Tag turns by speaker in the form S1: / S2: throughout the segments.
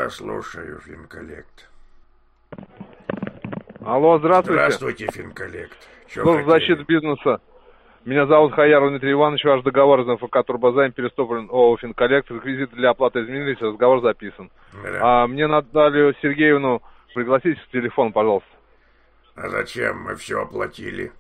S1: Я слушаю, Финколлект.
S2: Алло, здравствуйте.
S1: Здравствуйте, Финколлект.
S2: Служба защиты бизнеса. Меня зовут Хаяров Дмитрий Иванович. Ваш договор из НФК Турбозайм переступлен ООО «Финколлект». Реквизиты для оплаты изменились, разговор записан.
S1: Да.
S2: Мне Наталью Сергеевну пригласите в телефон, пожалуйста.
S1: А зачем? Мы все оплатили.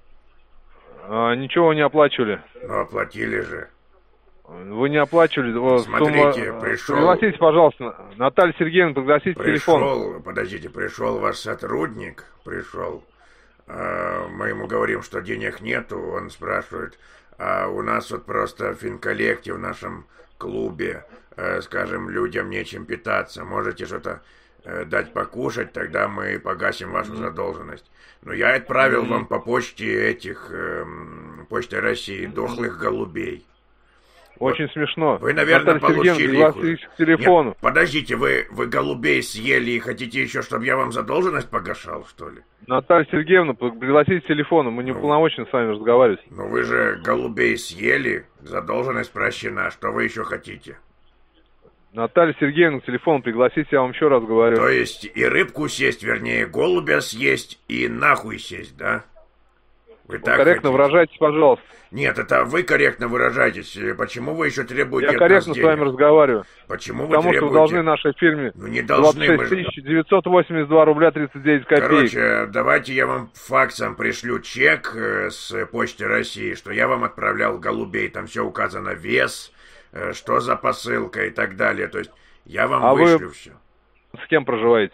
S2: Ничего не оплачивали.
S1: Ну, оплатили же.
S2: Вы не оплачивали.
S1: Смотрите,
S2: сумма...
S1: пришел...
S2: Пригласите, пожалуйста. Наталья Сергеевна, пригласите в телефон.
S1: Подождите, пришел ваш сотрудник, пришел. Мы ему говорим, что денег нету, он спрашивает, а у нас вот просто в Финколлекте, в нашем клубе, скажем, людям нечем питаться, можете что-то дать покушать, тогда мы погасим вашу задолженность. Но я отправил вам по почте Почтой России дохлых голубей.
S2: Очень вот. Смешно.
S1: Вы, наверное,
S2: Наталья
S1: получили их.
S2: К телефону.
S1: Нет, подождите, вы голубей съели и хотите еще, чтобы я вам задолженность погашал, что ли?
S2: Наталья Сергеевна, пригласите к телефону, мы не уполномочены с вами разговаривать.
S1: Ну вы же голубей съели, задолженность прощена, что вы еще хотите?
S2: Наталья Сергеевна, к телефону пригласите, я вам еще раз говорю.
S1: То есть и рыбку съесть, вернее, голубя съесть и нахуй сесть, да? Вы так
S2: корректно
S1: хотите?
S2: Выражайтесь, пожалуйста.
S1: Нет, это вы корректно выражаетесь. Почему вы еще требуете?
S2: Я корректно с вами разговариваю.
S1: Почему вы
S2: требуете? Потому что вы должны нашей фирме
S1: не должны,
S2: 26 982 рубля 39 копеек.
S1: Короче, давайте я вам факсом пришлю чек с Почты России, что я вам отправлял голубей. Там все указано, вес, что за посылка и так далее. То есть я вам вышлю все.
S2: С кем проживаете?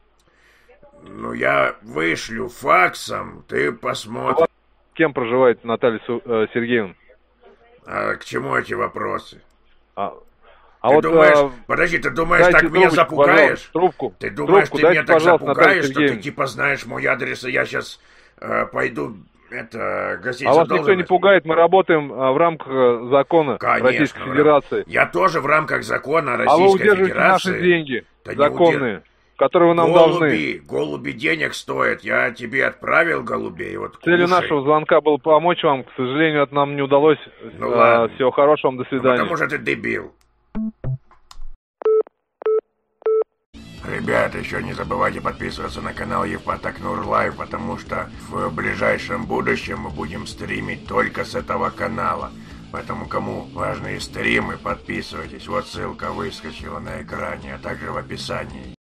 S1: Ну, я вышлю факсом, ты посмотришь.
S2: С кем проживаете, Наталья Сергеевна?
S1: А к чему эти вопросы?
S2: Ты
S1: вот, думаешь, подожди, ты думаешь, так меня запугаешь?
S2: Трубку.
S1: Ты думаешь,
S2: трубку,
S1: ты меня так запугаешь, что
S2: Сергеевна.
S1: ты типа знаешь мой адрес, и я сейчас пойду гасить
S2: вас никто не пугает, мы работаем в рамках закона.
S1: Конечно,
S2: Российской Федерации.
S1: Я тоже в рамках закона Российской
S2: Федерации. А вы удерживаете
S1: Федерации.
S2: Наши деньги законные. Которые вы нам должны.
S1: Голуби денег стоят. Я тебе отправил голубей. Вот
S2: целью нашего звонка было помочь вам. К сожалению, это нам не удалось.
S1: Ну ладно.
S2: Всего хорошего вам, до свидания.
S1: Потому что ты дебил. Ребята, еще не забывайте подписываться на канал Евпатакнур Лайв, потому что в ближайшем будущем мы будем стримить только с этого канала. Поэтому, кому важны стримы, подписывайтесь. Вот ссылка выскочила на экране, а также в описании.